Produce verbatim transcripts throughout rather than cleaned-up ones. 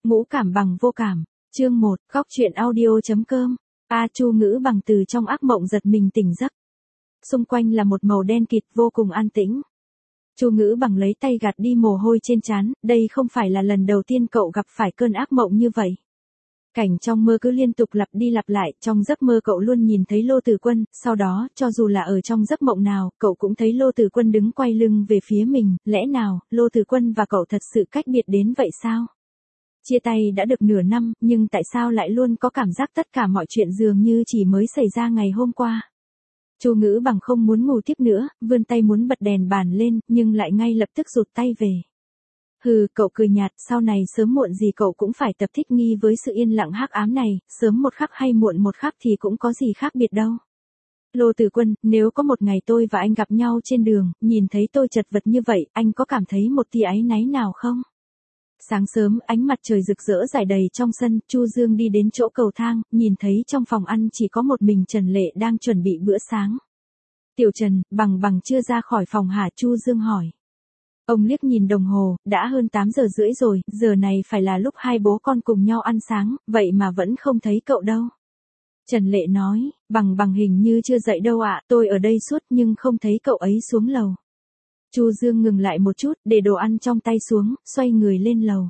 Ngũ cảm bằng vô cảm. Chương một, góc truyện audio.com. A Chu Ngữ Bằng từ trong ác mộng giật mình tỉnh giấc. Xung quanh là một màu đen kịt vô cùng an tĩnh. Chu Ngữ Bằng lấy tay gạt đi mồ hôi trên trán, đây không phải là lần đầu tiên cậu gặp phải cơn ác mộng như vậy. Cảnh trong mơ cứ liên tục lặp đi lặp lại, trong giấc mơ cậu luôn nhìn thấy Lô Tử Quân, sau đó, cho dù là ở trong giấc mộng nào, cậu cũng thấy Lô Tử Quân đứng quay lưng về phía mình, lẽ nào, Lô Tử Quân và cậu thật sự cách biệt đến vậy sao? Chia tay đã được nửa năm, nhưng tại sao lại luôn có cảm giác tất cả mọi chuyện dường như chỉ mới xảy ra ngày hôm qua? Chu Ngữ Bằng không muốn ngủ tiếp nữa, vươn tay muốn bật đèn bàn lên, nhưng lại ngay lập tức rụt tay về. Hừ, cậu cười nhạt, sau này sớm muộn gì cậu cũng phải tập thích nghi với sự yên lặng hắc ám này, sớm một khắc hay muộn một khắc thì cũng có gì khác biệt đâu. Lô Tử Quân, nếu có một ngày tôi và anh gặp nhau trên đường, nhìn thấy tôi chật vật như vậy, anh có cảm thấy một tia áy náy nào không? Sáng sớm, ánh mặt trời rực rỡ rải đầy trong sân, Chu Dương đi đến chỗ cầu thang, nhìn thấy trong phòng ăn chỉ có một mình Trần Lệ đang chuẩn bị bữa sáng. Tiểu Trần, Bằng Bằng chưa ra khỏi phòng hả? Chu Dương hỏi. Ông liếc nhìn đồng hồ, đã hơn tám giờ rưỡi rồi, giờ này phải là lúc hai bố con cùng nhau ăn sáng, vậy mà vẫn không thấy cậu đâu. Trần Lệ nói, Bằng Bằng hình như chưa dậy đâu ạ, tôi ở đây suốt nhưng không thấy cậu ấy xuống lầu. Chu Dương ngừng lại một chút, để đồ ăn trong tay xuống, xoay người lên lầu.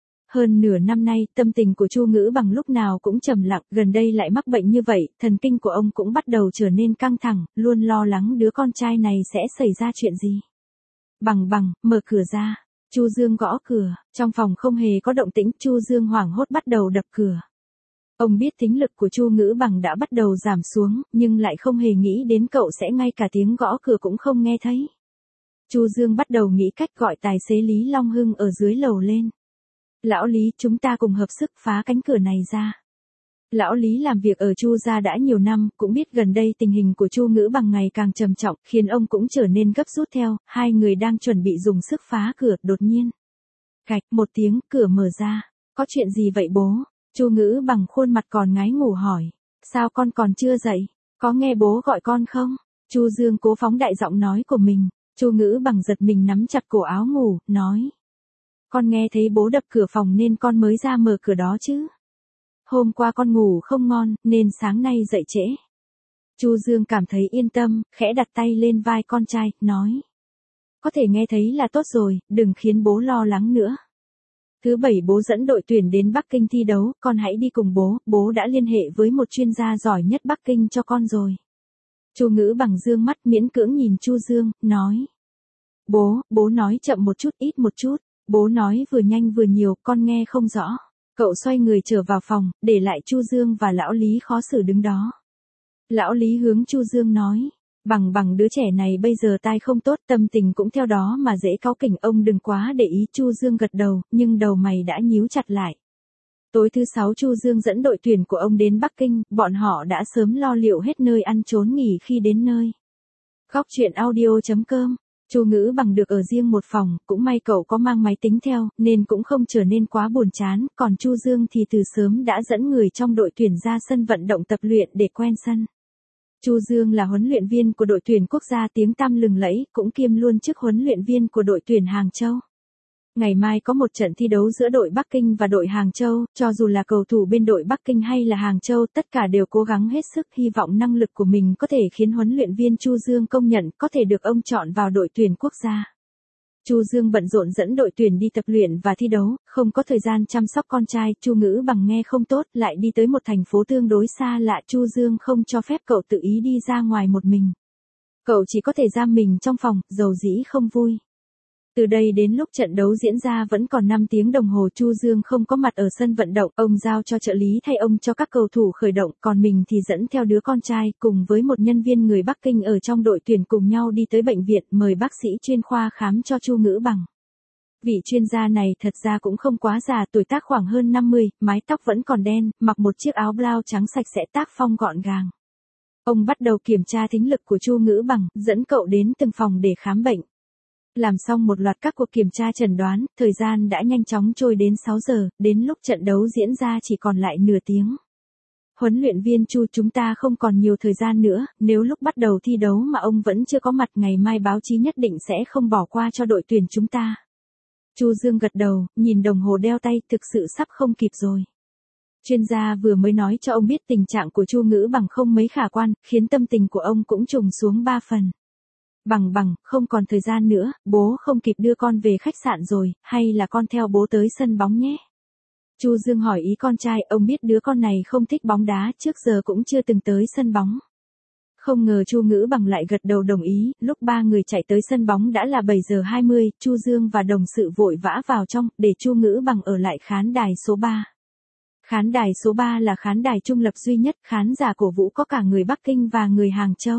Hơn nửa năm nay, tâm tình của Chu Ngữ Bằng lúc nào cũng trầm lặng, gần đây lại mắc bệnh như vậy, thần kinh của ông cũng bắt đầu trở nên căng thẳng, luôn lo lắng đứa con trai này sẽ xảy ra chuyện gì. Bằng Bằng, mở cửa ra. Chu Dương gõ cửa, trong phòng không hề có động tĩnh, Chu Dương hoảng hốt bắt đầu đập cửa. Ông biết thính lực của Chu Ngữ Bằng đã bắt đầu giảm xuống, nhưng lại không hề nghĩ đến cậu sẽ ngay cả tiếng gõ cửa cũng không nghe thấy. Chu Dương bắt đầu nghĩ cách gọi tài xế Lý Long Hưng ở dưới lầu lên. Lão Lý, chúng ta cùng hợp sức phá cánh cửa này ra. Lão Lý làm việc ở Chu gia đã nhiều năm, cũng biết gần đây tình hình của Chu Ngữ Bằng ngày càng trầm trọng, khiến ông cũng trở nên gấp rút theo, hai người đang chuẩn bị dùng sức phá cửa, đột nhiên. Cạch, một tiếng, cửa mở ra. Có chuyện gì vậy bố? Chu Ngữ Bằng khuôn mặt còn ngái ngủ hỏi. Sao con còn chưa dậy? Có nghe bố gọi con không? Chu Dương cố phóng đại giọng nói của mình. Chu Ngữ Bằng giật mình nắm chặt cổ áo ngủ, nói. Con nghe thấy bố đập cửa phòng nên con mới ra mở cửa đó chứ. Hôm qua con ngủ không ngon, nên sáng nay dậy trễ. Chu Dương cảm thấy yên tâm, khẽ đặt tay lên vai con trai, nói. Có thể nghe thấy là tốt rồi, đừng khiến bố lo lắng nữa. Thứ bảy bố dẫn đội tuyển đến Bắc Kinh thi đấu, con hãy đi cùng bố, bố đã liên hệ với một chuyên gia giỏi nhất Bắc Kinh cho con rồi. Chu Ngữ Bằng dương mắt miễn cưỡng nhìn Chu Dương, nói. Bố, bố nói chậm một chút, ít một chút. Bố nói vừa nhanh vừa nhiều, con nghe không rõ. Cậu xoay người trở vào phòng, để lại Chu Dương và Lão Lý khó xử đứng đó. Lão Lý hướng Chu Dương nói. Bằng Bằng đứa trẻ này bây giờ tai không tốt, tâm tình cũng theo đó mà dễ cáu kỉnh, ông đừng quá để ý. Chu Dương gật đầu, nhưng đầu mày đã nhíu chặt lại. Tối thứ sáu Chu Dương dẫn đội tuyển của ông đến Bắc Kinh, bọn họ đã sớm lo liệu hết nơi ăn trốn nghỉ khi đến nơi. Góc truyện audio.com. Chu Ngữ Bằng được ở riêng một phòng, cũng may cậu có mang máy tính theo, nên cũng không trở nên quá buồn chán, còn Chu Dương thì từ sớm đã dẫn người trong đội tuyển ra sân vận động tập luyện để quen sân. Chu Dương là huấn luyện viên của đội tuyển quốc gia tiếng tăm lừng lẫy, cũng kiêm luôn chức huấn luyện viên của đội tuyển Hàng Châu. Ngày mai có một trận thi đấu giữa đội Bắc Kinh và đội Hàng Châu, cho dù là cầu thủ bên đội Bắc Kinh hay là Hàng Châu, tất cả đều cố gắng hết sức, hy vọng năng lực của mình có thể khiến huấn luyện viên Chu Dương công nhận, có thể được ông chọn vào đội tuyển quốc gia. Chu Dương bận rộn dẫn đội tuyển đi tập luyện và thi đấu, không có thời gian chăm sóc con trai. Chu Ngữ Bằng nghe không tốt, lại đi tới một thành phố tương đối xa lạ, Chu Dương không cho phép cậu tự ý đi ra ngoài một mình. Cậu chỉ có thể giam mình trong phòng, dầu dĩ không vui. Từ đây đến lúc trận đấu diễn ra vẫn còn năm tiếng đồng hồ, Chu Dương không có mặt ở sân vận động, ông giao cho trợ lý thay ông cho các cầu thủ khởi động, còn mình thì dẫn theo đứa con trai, cùng với một nhân viên người Bắc Kinh ở trong đội tuyển cùng nhau đi tới bệnh viện, mời bác sĩ chuyên khoa khám cho Chu Ngữ Bằng. Vị chuyên gia này thật ra cũng không quá già, tuổi tác khoảng hơn năm mươi, mái tóc vẫn còn đen, mặc một chiếc áo blau trắng sạch sẽ tác phong gọn gàng. Ông bắt đầu kiểm tra thính lực của Chu Ngữ Bằng, dẫn cậu đến từng phòng để khám bệnh. Làm xong một loạt các cuộc kiểm tra chẩn đoán, thời gian đã nhanh chóng trôi đến sáu giờ, đến lúc trận đấu diễn ra chỉ còn lại nửa tiếng. Huấn luyện viên Chu, chúng ta không còn nhiều thời gian nữa, nếu lúc bắt đầu thi đấu mà ông vẫn chưa có mặt, ngày mai báo chí nhất định sẽ không bỏ qua cho đội tuyển chúng ta. Chu Dương gật đầu, nhìn đồng hồ đeo tay, thực sự sắp không kịp rồi. Chuyên gia vừa mới nói cho ông biết tình trạng của Chu Ngữ Bằng không mấy khả quan, khiến tâm tình của ông cũng trùng xuống ba phần. Bằng bằng, không còn thời gian nữa, bố không kịp đưa con về khách sạn rồi, hay là con theo bố tới sân bóng nhé. Chu Dương hỏi ý con trai, ông biết đứa con này không thích bóng đá, trước giờ cũng chưa từng tới sân bóng. Không ngờ Chu Ngữ Bằng lại gật đầu đồng ý, lúc ba người chạy tới sân bóng đã là bảy giờ hai mươi, Chu Dương và đồng sự vội vã vào trong, để Chu Ngữ Bằng ở lại khán đài số ba. Khán đài số ba là khán đài trung lập duy nhất, khán giả cổ vũ có cả người Bắc Kinh và người Hàng Châu.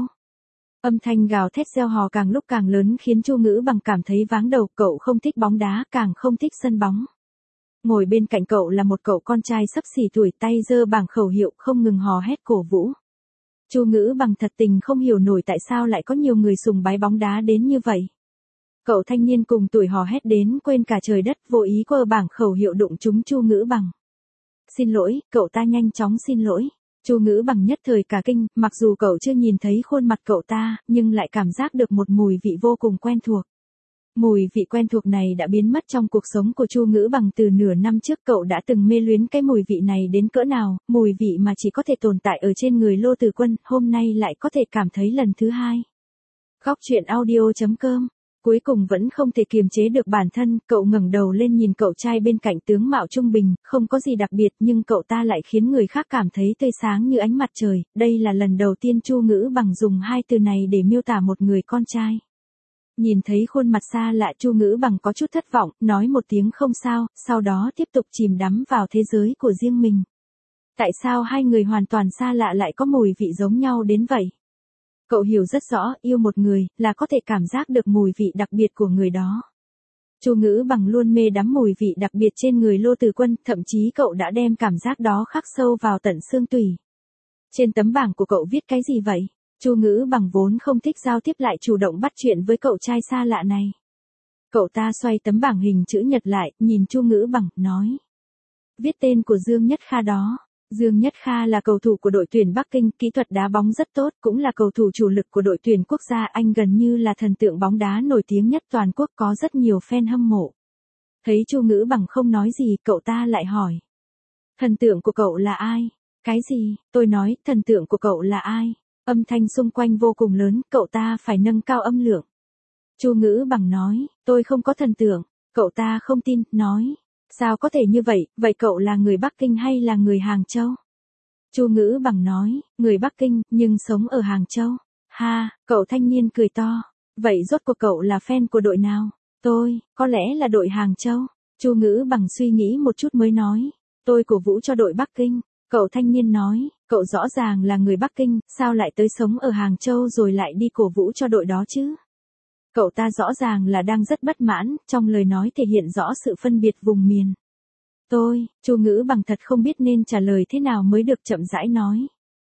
Âm thanh gào thét reo hò càng lúc càng lớn khiến Chu Ngữ Bằng cảm thấy váng đầu, cậu không thích bóng đá, càng không thích sân bóng. Ngồi bên cạnh cậu là một cậu con trai xấp xỉ tuổi, tay giơ bảng khẩu hiệu không ngừng hò hét cổ vũ. Chu Ngữ Bằng thật tình không hiểu nổi tại sao lại có nhiều người sùng bái bóng đá đến như vậy. Cậu thanh niên cùng tuổi hò hét đến quên cả trời đất, vô ý quơ bảng khẩu hiệu đụng trúng Chu Ngữ Bằng. Xin lỗi, cậu ta nhanh chóng xin lỗi. Chu Ngữ Bằng nhất thời cả kinh, mặc dù cậu chưa nhìn thấy khuôn mặt cậu ta, nhưng lại cảm giác được một mùi vị vô cùng quen thuộc. Mùi vị quen thuộc này đã biến mất trong cuộc sống của Chu Ngữ Bằng từ nửa năm trước, cậu đã từng mê luyến cái mùi vị này đến cỡ nào, mùi vị mà chỉ có thể tồn tại ở trên người Lô Từ Quân, hôm nay lại có thể cảm thấy lần thứ hai. Góc truyện audio chấm com. Cuối cùng vẫn không thể kiềm chế được bản thân, cậu ngẩng đầu lên nhìn cậu trai bên cạnh tướng mạo trung bình, không có gì đặc biệt nhưng cậu ta lại khiến người khác cảm thấy tươi sáng như ánh mặt trời, đây là lần đầu tiên Chu Ngữ Bằng dùng hai từ này để miêu tả một người con trai. Nhìn thấy khuôn mặt xa lạ, Chu Ngữ Bằng có chút thất vọng, nói một tiếng không sao, sau đó tiếp tục chìm đắm vào thế giới của riêng mình. Tại sao hai người hoàn toàn xa lạ lại có mùi vị giống nhau đến vậy? Cậu hiểu rất rõ, yêu một người, là có thể cảm giác được mùi vị đặc biệt của người đó. Chu Ngữ Bằng luôn mê đắm mùi vị đặc biệt trên người Lô Từ Quân, thậm chí cậu đã đem cảm giác đó khắc sâu vào tận xương tủy. Trên tấm bảng của cậu viết cái gì vậy? Chu Ngữ Bằng vốn không thích giao tiếp lại chủ động bắt chuyện với cậu trai xa lạ này. Cậu ta xoay tấm bảng hình chữ nhật lại, nhìn Chu Ngữ Bằng, nói. Viết tên của Dương Nhất Kha đó. Dương Nhất Kha là cầu thủ của đội tuyển Bắc Kinh, kỹ thuật đá bóng rất tốt, cũng là cầu thủ chủ lực của đội tuyển quốc gia, anh gần như là thần tượng bóng đá nổi tiếng nhất toàn quốc, có rất nhiều fan hâm mộ. Thấy Chu Ngữ Bằng không nói gì, cậu ta lại hỏi. Thần tượng của cậu là ai? Cái gì? Tôi nói, thần tượng của cậu là ai? Âm thanh xung quanh vô cùng lớn, cậu ta phải nâng cao âm lượng. Chu Ngữ Bằng nói, tôi không có thần tượng. Cậu ta không tin, nói. Sao có thể như vậy, vậy cậu là người Bắc Kinh hay là người Hàng Châu? Chu Ngữ Bằng nói, người Bắc Kinh, nhưng sống ở Hàng Châu. Ha, cậu thanh niên cười to. Vậy rốt cuộc cậu là fan của đội nào? Tôi, có lẽ là đội Hàng Châu. Chu Ngữ Bằng suy nghĩ một chút mới nói. Tôi cổ vũ cho đội Bắc Kinh. Cậu thanh niên nói, cậu rõ ràng là người Bắc Kinh, sao lại tới sống ở Hàng Châu rồi lại đi cổ vũ cho đội đó chứ? Cậu ta rõ ràng là đang rất bất mãn, trong lời nói thể hiện rõ sự phân biệt vùng miền. Tôi, Chu Ngữ Bằng thật không biết nên trả lời thế nào mới được, chậm rãi nói.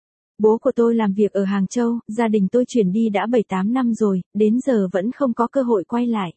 Bố của tôi làm việc ở Hàng Châu, gia đình tôi chuyển đi đã bảy tám năm rồi, đến giờ vẫn không có cơ hội quay lại.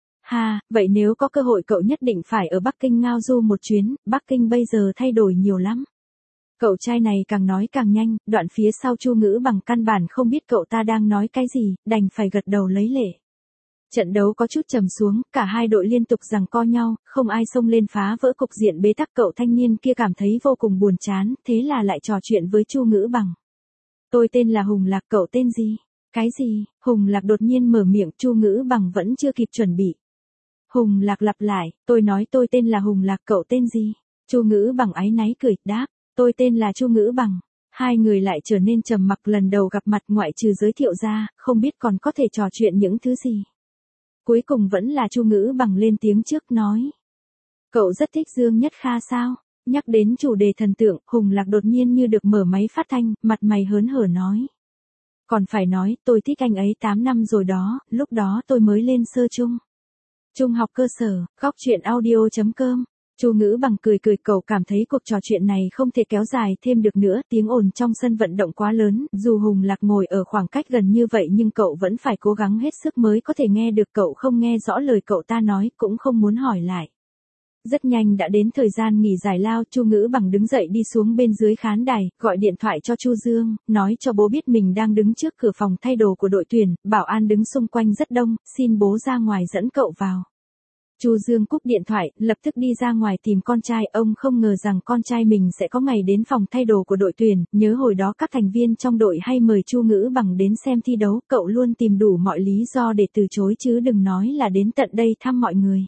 Ha, vậy nếu có cơ hội cậu nhất định phải ở Bắc Kinh ngao du một chuyến, Bắc Kinh bây giờ thay đổi nhiều lắm. Cậu trai này càng nói càng nhanh, đoạn phía sau Chu Ngữ Bằng căn bản không biết cậu ta đang nói cái gì, đành phải gật đầu lấy lệ. Trận đấu có chút trầm xuống, cả hai đội liên tục giằng co nhau, không ai xông lên phá vỡ cục diện bế tắc, cậu thanh niên kia cảm thấy vô cùng buồn chán, thế là lại trò chuyện với Chu Ngữ Bằng. Tôi tên là Hùng Lạc, cậu tên gì? Cái gì? Hùng Lạc đột nhiên mở miệng, Chu Ngữ Bằng vẫn chưa kịp chuẩn bị. Hùng Lạc lặp lại, tôi nói tôi tên là Hùng Lạc, cậu tên gì? Chu Ngữ Bằng áy náy cười, đáp, tôi tên là Chu Ngữ Bằng. Hai người lại trở nên trầm mặc, lần đầu gặp mặt ngoại trừ giới thiệu ra, không biết còn có thể trò chuyện những thứ gì. Cuối cùng vẫn là Chu Ngữ Bằng lên tiếng trước nói. Cậu rất thích Dương Nhất Kha sao? Nhắc đến chủ đề thần tượng, Hùng Lạc đột nhiên như được mở máy phát thanh, mặt mày hớn hở nói. Còn phải nói, tôi thích anh ấy tám năm rồi đó, lúc đó tôi mới lên sơ trung. Trung học cơ sở, góc truyện audio chấm com. Chu Ngữ Bằng cười cười, cậu cảm thấy cuộc trò chuyện này không thể kéo dài thêm được nữa, tiếng ồn trong sân vận động quá lớn, dù Hùng Lạc ngồi ở khoảng cách gần như vậy nhưng cậu vẫn phải cố gắng hết sức mới có thể nghe được, cậu không nghe rõ lời cậu ta nói, cũng không muốn hỏi lại. Rất nhanh đã đến thời gian nghỉ giải lao, Chu Ngữ Bằng đứng dậy đi xuống bên dưới khán đài, gọi điện thoại cho Chu Dương, nói cho bố biết mình đang đứng trước cửa phòng thay đồ của đội tuyển, bảo an đứng xung quanh rất đông, xin bố ra ngoài dẫn cậu vào. Chu Dương cúp điện thoại, lập tức đi ra ngoài tìm con trai, ông không ngờ rằng con trai mình sẽ có ngày đến phòng thay đồ của đội tuyển, nhớ hồi đó các thành viên trong đội hay mời Chu Ngữ Bằng đến xem thi đấu, cậu luôn tìm đủ mọi lý do để từ chối chứ đừng nói là đến tận đây thăm mọi người.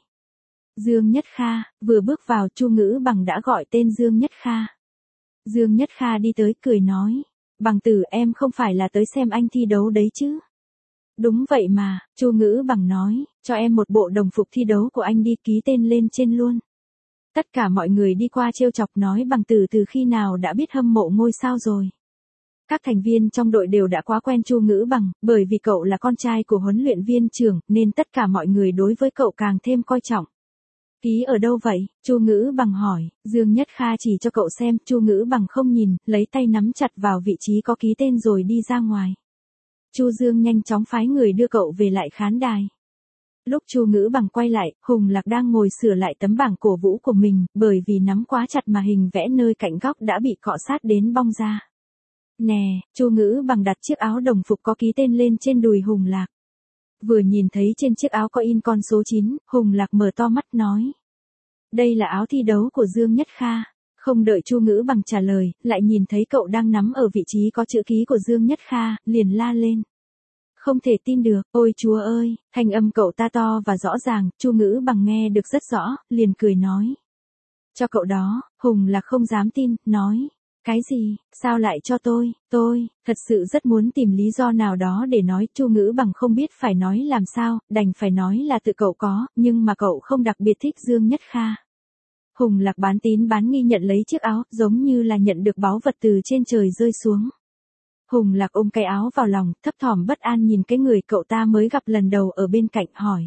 Dương Nhất Kha, vừa bước vào Chu Ngữ Bằng đã gọi tên Dương Nhất Kha. Dương Nhất Kha đi tới cười nói, Bằng Tử em không phải là tới xem anh thi đấu đấy chứ? Đúng vậy mà, Chu Ngữ Bằng nói, cho em một bộ đồng phục thi đấu của anh đi ký tên lên trên luôn. Tất cả mọi người đi qua trêu chọc nói Bằng Tử từ khi nào đã biết hâm mộ ngôi sao rồi. Các thành viên trong đội đều đã quá quen Chu Ngữ Bằng, bởi vì cậu là con trai của huấn luyện viên trưởng, nên tất cả mọi người đối với cậu càng thêm coi trọng. Ký ở đâu vậy? Chu Ngữ Bằng hỏi, Dương Nhất Kha chỉ cho cậu xem, Chu Ngữ Bằng không nhìn, lấy tay nắm chặt vào vị trí có ký tên rồi đi ra ngoài. Chu Dương nhanh chóng phái người đưa cậu về lại khán đài. Lúc Chu Ngữ Bằng quay lại, Hùng Lạc đang ngồi sửa lại tấm bảng cổ vũ của mình, bởi vì nắm quá chặt mà hình vẽ nơi cạnh góc đã bị cọ sát đến bong ra. Nè, Chu Ngữ Bằng đặt chiếc áo đồng phục có ký tên lên trên đùi Hùng Lạc. Vừa nhìn thấy trên chiếc áo có in con số chín, Hùng Lạc mở to mắt nói. Đây là áo thi đấu của Dương Nhất Kha. Không đợi Chu Ngữ Bằng trả lời, lại nhìn thấy cậu đang nắm ở vị trí có chữ ký của Dương Nhất Kha, liền la lên. Không thể tin được, ôi Chúa ơi, thanh âm cậu ta to và rõ ràng, Chu Ngữ Bằng nghe được rất rõ, liền cười nói. Cho cậu đó, Hùng Lạc không dám tin, nói. Cái gì, sao lại cho tôi, tôi, thật sự rất muốn tìm lý do nào đó để nói, Chu Ngữ Bằng không biết phải nói làm sao, đành phải nói là tự cậu có, nhưng mà cậu không đặc biệt thích Dương Nhất Kha. Hùng Lạc bán tín bán nghi nhận lấy chiếc áo, giống như là nhận được báu vật từ trên trời rơi xuống. Hùng Lạc ôm cái áo vào lòng, thấp thỏm bất an nhìn cái người cậu ta mới gặp lần đầu ở bên cạnh hỏi.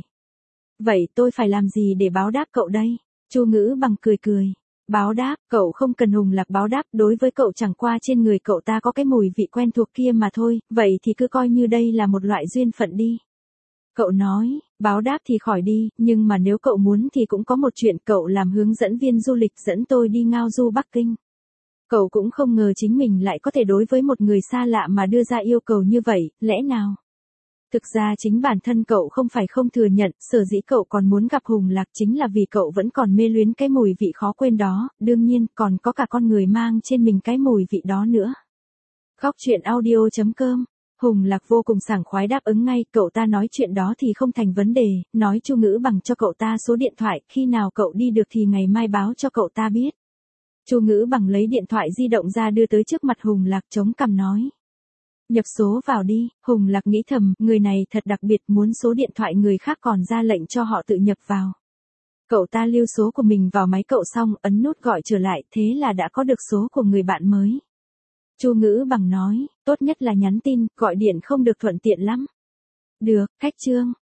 Vậy tôi phải làm gì để báo đáp cậu đây? Chu Ngữ Bằng cười cười. Báo đáp, cậu không cần Hùng Lạc báo đáp, đối với cậu chẳng qua trên người cậu ta có cái mùi vị quen thuộc kia mà thôi, vậy thì cứ coi như đây là một loại duyên phận đi. Cậu nói, báo đáp thì khỏi đi, nhưng mà nếu cậu muốn thì cũng có một chuyện, cậu làm hướng dẫn viên du lịch dẫn tôi đi ngao du Bắc Kinh. Cậu cũng không ngờ chính mình lại có thể đối với một người xa lạ mà đưa ra yêu cầu như vậy, lẽ nào? Thực ra chính bản thân cậu không phải không thừa nhận, sở dĩ cậu còn muốn gặp Hùng Lạc chính là vì cậu vẫn còn mê luyến cái mùi vị khó quên đó, đương nhiên còn có cả con người mang trên mình cái mùi vị đó nữa. Góc truyện audio chấm com. Hùng Lạc vô cùng sảng khoái đáp ứng ngay, cậu ta nói chuyện đó thì không thành vấn đề, nói Chu Ngữ Bằng cho cậu ta số điện thoại, khi nào cậu đi được thì ngày mai báo cho cậu ta biết. Chu Ngữ Bằng lấy điện thoại di động ra đưa tới trước mặt Hùng Lạc chống cằm nói. Nhập số vào đi, Hùng Lạc nghĩ thầm, người này thật đặc biệt, muốn số điện thoại người khác còn ra lệnh cho họ tự nhập vào. Cậu ta lưu số của mình vào máy cậu xong, ấn nút gọi trở lại, thế là đã có được số của người bạn mới. Chu Ngữ Bằng nói, tốt nhất là nhắn tin, gọi điện không được thuận tiện lắm. Được, cách chương.